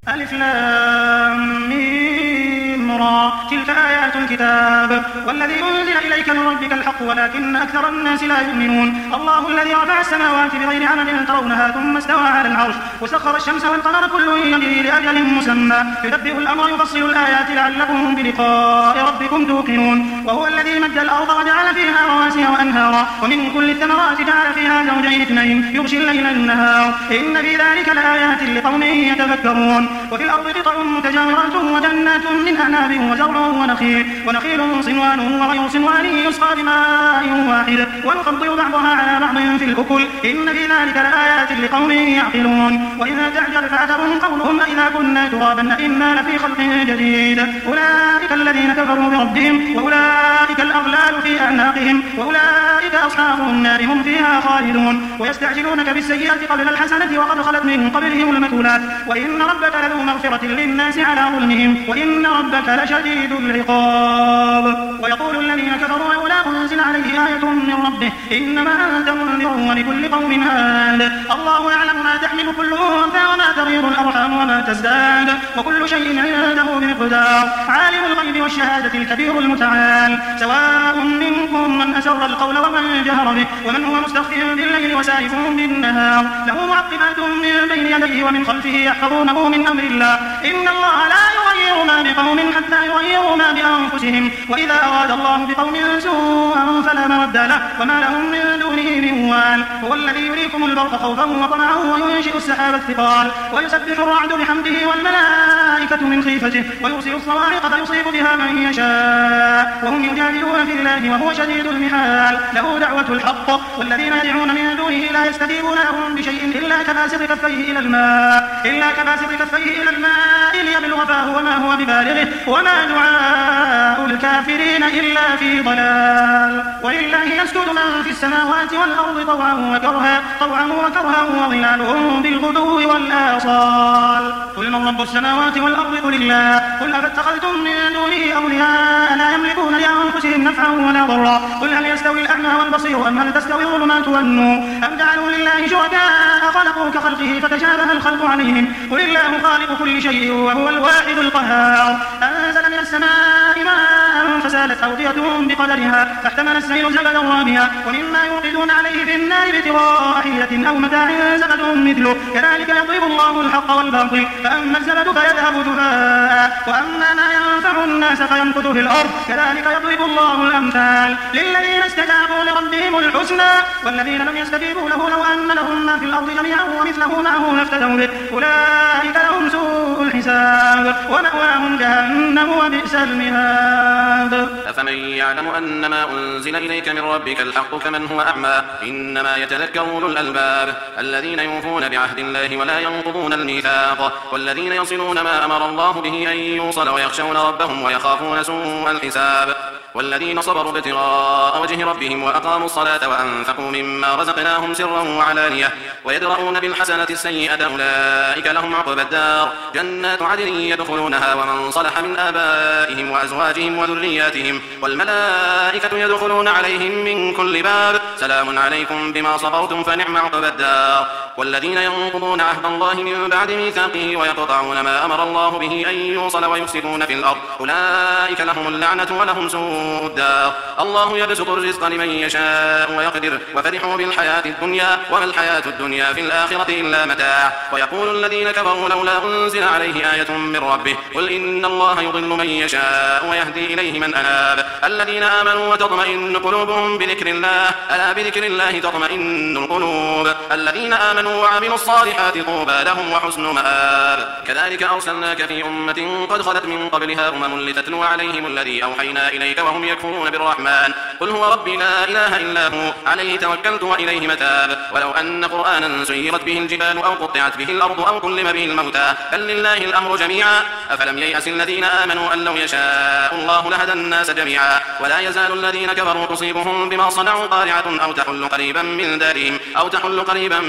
ألف لام ميم را تلك آيات الكتاب والذي أنزل إليك من ربك الحق ولكن أكثر الناس لا يؤمنون. الله الذي رفع السماوات بغير عمد ترونها ثم استوى على العرش وسخر الشمس والقمر كل يجري لأجل مسمى يدبر الأمر يفصل الآيات لعلكم بلقاء ربكم توقنون. وهو الذي مد الأرض وجعل فيها رواسي وأنهارا ومن كل الثمرات جعل فيها زوجين اثنين يغشي الليل النهار إن في ذلك لآيات لقوم يتفكرون. وفي الأرض قطع متجاورات وجنات من أعناب وزرع ونخيل صنوان وغير صنوان يسقى بماء واحد ونفضل بعضها على بعض في الأكل إن في ذلك لآيات لقوم يعقلون. وإذا تعجب فعجب قولهم أإذا كنا ترابا أإنا لفي خلق جديد أولئك الذين كفروا بربهم وأولئك الأغلال في أعناقهم وأولئك أصحاب النار هم فيها خالدون. ويستعجلونك بالسيئة قبل الحسنة وقد خلت من قبلهم المثلات وإن ربك لذو مغفرة للناس على ظلمهم وإن ربك لشديد العقاب. ويقول الذين كفروا لولا أنزل عليه آية من ربه إنما أنت منذر ولكل قوم هاد الله يعلم ما تحمل كل أنثى وما تغير الأرحام وما تزداد وكل شيء عنده بمقدار. عالم الغيب والشهادة الكبير المتعال سواء منكم من أسر القول ومن جهر به ومن هو مستخف بالليل وسارف بالنهار له معقبات من بين يديه ومن خلفه يحفظونه من أمر الله إن الله لا يغير ما بقوم حتى يغيروا ما بأنفسهم وإذا أراد الله بقوم سوءا فلا مرد له وما لهم من دونه من وال. هو الذي يريكم البرق خوفا وطمعا وينشئ السحاب الثقال ويسبح الرعد بحمده والملائكة من خيفته ويرسل الصواعق فيصيب بها من يشاء وهم يجادلون في الله وهو شديد المحال له دعوة الحق والذين يدعون من دونه لا يستجيبون لهم بشيء إلا كباسط كفيه إلى الماء ليبلغ فاه وما هو ببالغه وما دعاء الكافرين إلا في ضلال. ولله يسجد من في السماوات والأرض طوعا وكرها وظلالهم بالغدو والآصال. قل من رب السماوات والأرض قل الله قل أفاتخذتم من دونه أولياء لا يملكون لأنفسهم نفعا ولا ضرا قل هل يستوي الأعمى والبصير أم هل تستوي الظلمات والنور أم جعلوا لله شركاء خلقوا كخلقه فتشابه الخلق عليهم قل الله خالق كل شيء وهو الواحد القهار. أنزل من السماء ماء فسالت أودية بقدرها فاحتمل السيل زبدا رابيا ومما يوقدون عليه في النار ابتغاء حيلة أو متاع زبد مثله كذلك يضرب الله الحق والباطل فأما الزبد فيذهب جفاء وأما ما ينفع الناس فيمكث في الأرض كذلك يضرب الله الأمثال للذين استجابوا لربهم الحسنى والذين لم يستجيبوا له لو أن لهم ما في الأرض جميعا ومثله معه لافتدوا به أولئك لهم سوء الحساب ومأواهم جهنم وبئس المهاد. أفمن يعلم أن ما أنزل إليك من ربك الحق كمن هو أعمى إنما يتذكر أولو الألباب الذين يوفون بعهد الله ولا ينقضون الميثاق والذين يصلون ما أمر الله به أن يوصل ويخشون ربهم ويخافون سوء الحساب والذين صبروا ابتغاء وجه ربهم وأقاموا الصلاة وأنفقوا مما رزقناهم سرا وعلانية ويدرؤون بالحسنة السيئة أولئك لهم عقبى الدار جنات عدن يدخلونها ومن صلح من آبائهم وأزواجهم وذرياتهم والملائكة يدخلون عليهم من كل باب سلام عليكم بما صبرتم فنعم عقبى الدار. والذين ينقضون عهد الله من بعد ميثاقه ويقطعون ما أمر الله به أن يوصل ويفسدون في الأرض أولئك لهم اللعنة ولهم سوء الدار. الله يبسط الرزق لمن يشاء ويقدر وفرحوا بالحياة الدنيا وما الحياة الدنيا في الآخرة إلا متاع. ويقول الذين كفروا لولا أنزل عليه آية من ربه قل إن الله يضل من يشاء ويهدي إليه من أناب الذين آمنوا وتطمئن قلوبهم بذكر الله ألا بذكر الله تطمئن القلوب الذين آمنوا وعملوا الصالحات طوبى لهم وحسن مآب. كذلك أرسلناك في أمة قد خلت من قبلها لتتلو عليهم الذي أوحينا إليك وهم يكفرون بالرحمن قل هو ربي لا إله إلا هو عليه توكلت وإليه متاب. ولو أن قرآنا سيرت به الجبال أو قطعت به الأرض أو كلم به الموتى بل لله الأمر جميعا أفلم ييأس الذين آمنوا أن لو يشاء الله لهدى الناس جميعا ولا يزال الذين كفروا تصيبهم بما صنعوا قارعة أو تحل قريبا من دارهم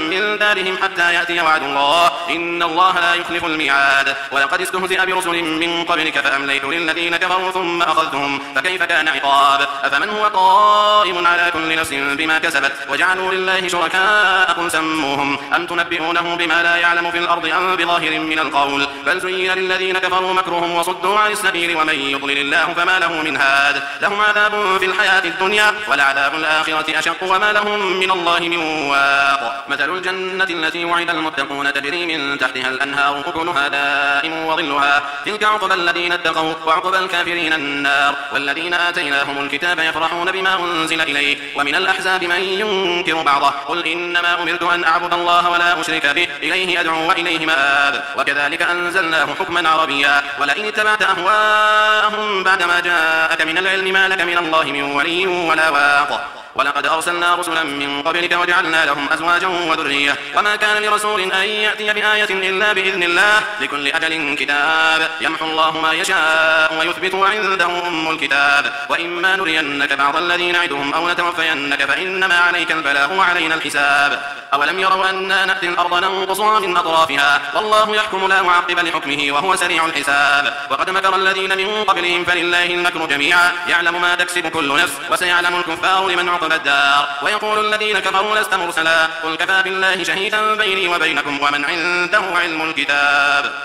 دارهم حتى يأتي وعد الله إن الله لا يخلف الميعاد ولقد استهزئ برسل من قبلك فأمليت للذين كفروا ثم أخذتهم فكيف كان عقاب أفمن هو قائم على كل نفس بما كسبت وجعلوا لله شركاء قل سموهم أم تنبئونه بما لا يعلم في الأرض أم بظاهر من القول بل زين للذين كفروا مكرهم وصدوا عن السبيل ومن يضلل الله فما له من هاد لهم عذاب في الحياة الدنيا ولعذاب الآخرة أشق وما لهم من الله من واق مثل الجنة التي وعد المتقون تجري من تحتها الأنهار أكلها دائم وظلها تلك عقبى الذين اتقوا وعقبى الكافرين النار والذين آتيناهم الكتاب يفرحون بما أنزل إليه ومن الأحزاب من ينكر بعضه قل إنما أمرت أن أعبد الله ولا أشرك به إليه أدعو وإليه مآب وكذلك أنزلناه حكما عربيا ولئن اتبعت أهواءهم بعدما جاءك من العلم ما لك من الله من ولي ولا واق ولقد أرسلنا رسلا من قبلك وجعلنا لهم أزواجا وذرية وما كان لرسول أن يأتي بآية إلا بإذن الله لكل أجل كتاب يمحو الله ما يشاء ويثبت وعنده أم الكتاب وإما نرينك بعض الذين نعدهم أو نتوفينك فإنما عليك البلاغ وعلينا الحساب أولم يروا أنا نأتي الأرض ننقصها من أطرافها والله يحكم لا معقب لحكمه وهو سريع الحساب وقد مكر الذين من قبلهم فلله المكر جميعا يعلم ما تكسب كل نفس وسيعلم الكفار لمن عقب الدار ويقول الذين كفروا لست مرسلا قل كفى بالله شهيدا بيني وبينكم ومن عنده علم الكتاب